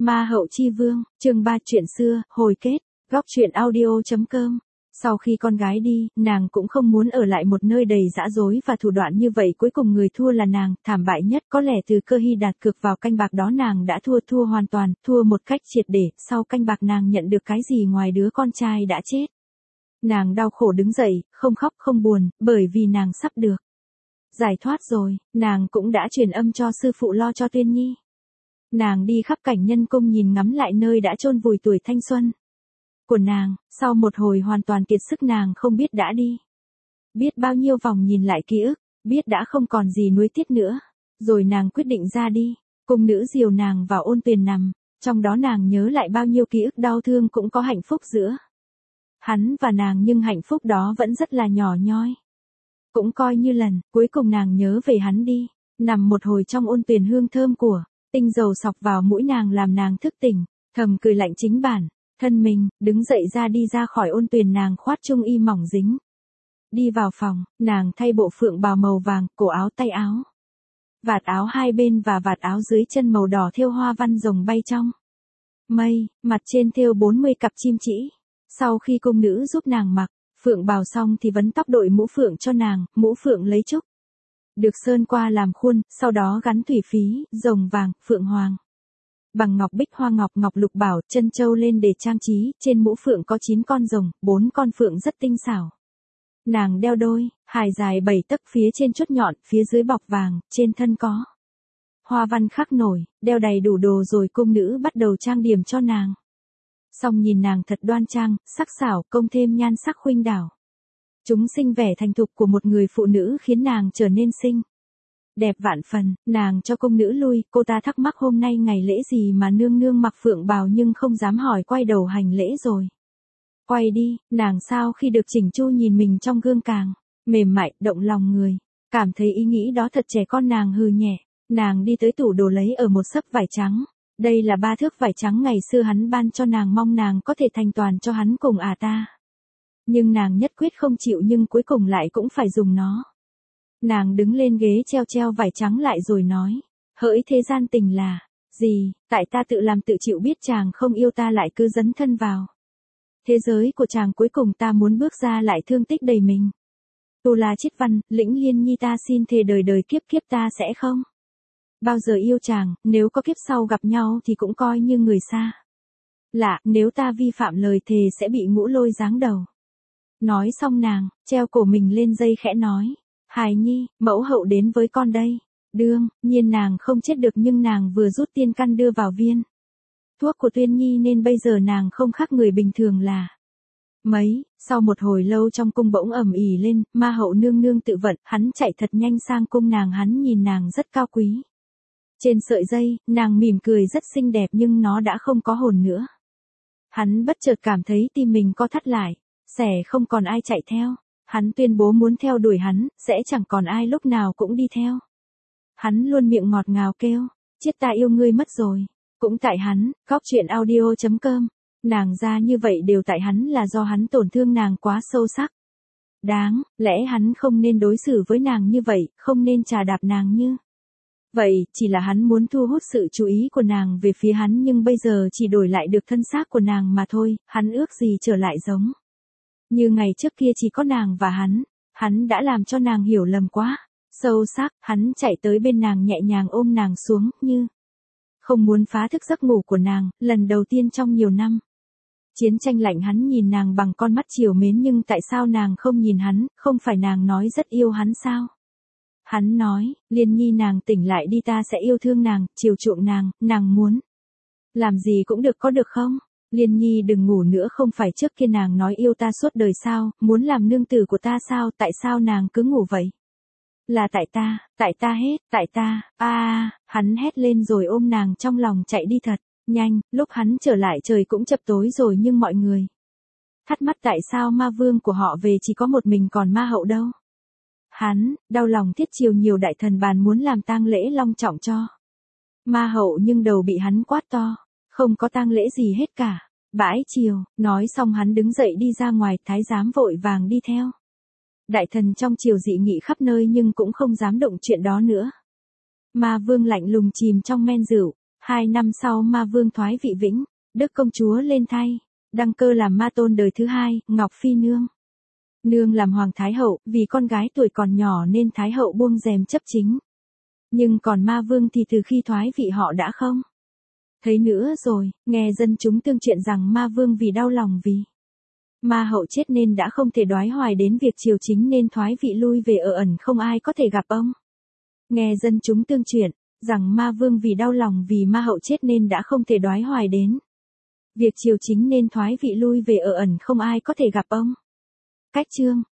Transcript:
Ma hậu chi vương, chương 3 chuyện xưa, hồi kết, góc truyện audio.com. Sau khi con gái đi, nàng cũng không muốn ở lại một nơi đầy dã dối và thủ đoạn như vậy, cuối cùng người thua là nàng, thảm bại nhất. Có lẽ từ cơ hy đặt cược vào canh bạc đó nàng đã thua hoàn toàn, thua một cách triệt để. Sau canh bạc nàng nhận được cái gì ngoài đứa con trai đã chết. Nàng đau khổ đứng dậy, không khóc không buồn, bởi vì nàng sắp được giải thoát rồi. Nàng cũng đã truyền âm cho sư phụ lo cho Tuyên Nhi. Nàng đi khắp cảnh nhân cung nhìn ngắm lại nơi đã chôn vùi tuổi thanh xuân của nàng, sau một hồi hoàn toàn kiệt sức nàng không biết đã đi biết bao nhiêu vòng nhìn lại ký ức, biết đã không còn gì nuối tiếc nữa, rồi nàng quyết định ra đi. Cung nữ dìu nàng vào ôn tuyền nằm, trong đó nàng nhớ lại bao nhiêu ký ức đau thương, cũng có hạnh phúc giữa hắn và nàng, nhưng hạnh phúc đó vẫn rất là nhỏ nhoi. Cũng coi như lần cuối cùng nàng nhớ về hắn đi, nằm một hồi trong ôn tuyền, hương thơm của tinh dầu xộc vào mũi nàng làm nàng thức tỉnh, thầm cười lạnh chính bản thân mình, đứng dậy đi ra khỏi ôn tuyền. Nàng khoát trung y mỏng dính, đi vào phòng, nàng thay bộ phượng bào màu vàng, cổ áo tay áo, vạt áo hai bên và vạt áo dưới chân màu đỏ thêu hoa văn rồng bay trong mây, mặt trên thêu 40 cặp chim chỉ. Sau khi cung nữ giúp nàng mặc phượng bào xong thì vấn tóc, đội mũ phượng cho nàng, mũ phượng lấy trúc được sơn qua làm khuôn, sau đó gắn thủy phí, rồng vàng, phượng hoàng bằng ngọc bích, hoa ngọc, ngọc lục bảo, chân châu lên để trang trí. Trên mũ phượng có 9 con rồng, 4 con phượng rất tinh xảo. Nàng đeo đôi hài dài 7 tấc, phía trên chốt nhọn, phía dưới bọc vàng, trên thân có hoa văn khắc nổi. Đeo đầy đủ đồ rồi cung nữ bắt đầu trang điểm cho nàng. Xong nhìn nàng thật đoan trang, sắc sảo, công thêm nhan sắc khuynh đảo. Chúng sinh vẻ thành thục của một người phụ nữ khiến nàng trở nên xinh đẹp vạn phần. Nàng cho cung nữ lui, cô ta thắc mắc hôm nay ngày lễ gì mà nương nương mặc phượng bào, nhưng không dám hỏi, quay đầu hành lễ rồi quay đi. Nàng sau khi được chỉnh chu nhìn mình trong gương càng mềm mại, động lòng người, cảm thấy ý nghĩ đó thật trẻ con. Nàng hừ nhẹ, nàng đi tới tủ đồ lấy ở một xấp vải trắng. Đây là 3 thước vải trắng ngày xưa hắn ban cho nàng, mong nàng có thể thành toàn cho hắn cùng ta. Nhưng nàng nhất quyết không chịu, nhưng cuối cùng lại cũng phải dùng nó. Nàng đứng lên ghế treo vải trắng lại rồi nói, hỡi thế gian tình là gì, tại ta tự làm tự chịu, biết chàng không yêu ta lại cứ dấn thân vào thế giới của chàng, cuối cùng ta muốn bước ra lại thương tích đầy mình. Tu La Chiết Văn, Lĩnh Liên Nhi, ta xin thề đời đời kiếp kiếp ta sẽ không bao giờ yêu chàng, nếu có kiếp sau gặp nhau thì cũng coi như người xa lạ, nếu ta vi phạm lời thề sẽ bị ngũ lôi giáng đầu. Nói xong nàng treo cổ mình lên dây, khẽ nói, hài nhi, mẫu hậu đến với con đây. Đương nhiên nàng không chết được, nhưng nàng vừa rút tiên căn đưa vào viên thuốc của Tuyên Nhi nên bây giờ nàng không khác người bình thường là mấy. Sau một hồi lâu trong cung bỗng ầm ĩ lên, ma hậu nương nương tự vận, hắn chạy thật nhanh sang cung nàng. Hắn nhìn nàng rất cao quý, trên sợi dây, nàng mỉm cười rất xinh đẹp nhưng nó đã không có hồn nữa. Hắn bất chợt cảm thấy tim mình co thắt lại, sẽ không còn ai chạy theo. Hắn tuyên bố muốn theo đuổi hắn, sẽ chẳng còn ai lúc nào cũng đi theo hắn, luôn miệng ngọt ngào kêu, chết ta yêu ngươi mất rồi. Cũng tại hắn. Góc truyện audio.com. Nàng ra như vậy đều tại hắn, là do hắn tổn thương nàng quá sâu sắc. Đáng lẽ hắn không nên đối xử với nàng như vậy, không nên chà đạp nàng như vậy, chỉ là hắn muốn thu hút sự chú ý của nàng về phía hắn, nhưng bây giờ chỉ đổi lại được thân xác của nàng mà thôi. Hắn ước gì trở lại giống như ngày trước kia, chỉ có nàng và hắn. Hắn đã làm cho nàng hiểu lầm quá sâu sắc. Hắn chạy tới bên nàng, nhẹ nhàng ôm nàng xuống, như không muốn phá thức giấc ngủ của nàng. Lần đầu tiên trong nhiều năm chiến tranh lạnh, hắn nhìn nàng bằng con mắt trìu mến, nhưng tại sao nàng không nhìn hắn? Không phải nàng nói rất yêu hắn sao? Hắn nói, Liên Nhi nàng tỉnh lại đi, ta sẽ yêu thương nàng, chiều chuộng nàng, nàng muốn làm gì cũng được, có được không? Liên Nhi đừng ngủ nữa, không phải trước kia nàng nói yêu ta suốt đời sao, muốn làm nương tử của ta sao, tại sao nàng cứ ngủ vậy? Là tại ta hết, tại ta. Hắn hét lên rồi ôm nàng trong lòng chạy đi thật nhanh. Lúc hắn trở lại trời cũng chập tối rồi, nhưng mọi người thắc mắc tại sao ma vương của họ về chỉ có một mình, còn ma hậu đâu? Hắn đau lòng thiết chiều nhiều đại thần bàn muốn làm tang lễ long trọng cho ma hậu, nhưng đầu bị hắn quát to, không có tang lễ gì hết cả. Bãi chiều. Nói xong hắn đứng dậy đi ra ngoài, thái giám vội vàng đi theo. Đại thần trong triều dị nghị khắp nơi nhưng cũng không dám động chuyện đó nữa. Ma vương lạnh lùng chìm trong men rượu, 2 năm sau ma vương thoái vị vĩnh, đức công chúa lên thay, đăng cơ làm ma tôn đời thứ 2, Ngọc Phi Nương. Nương làm hoàng thái hậu, vì con gái tuổi còn nhỏ nên thái hậu buông rèm chấp chính. Nhưng còn ma vương thì từ khi thoái vị họ đã không thấy nữa rồi, nghe dân chúng tương chuyện rằng ma vương vì đau lòng vì ma hậu chết nên đã không thể đoái hoài đến việc triều chính nên thoái vị lui về ở ẩn không ai có thể gặp ông. Nghe dân chúng tương chuyện rằng ma vương vì đau lòng vì ma hậu chết nên đã không thể đoái hoài đến việc triều chính nên thoái vị lui về ở ẩn không ai có thể gặp ông. Cách chương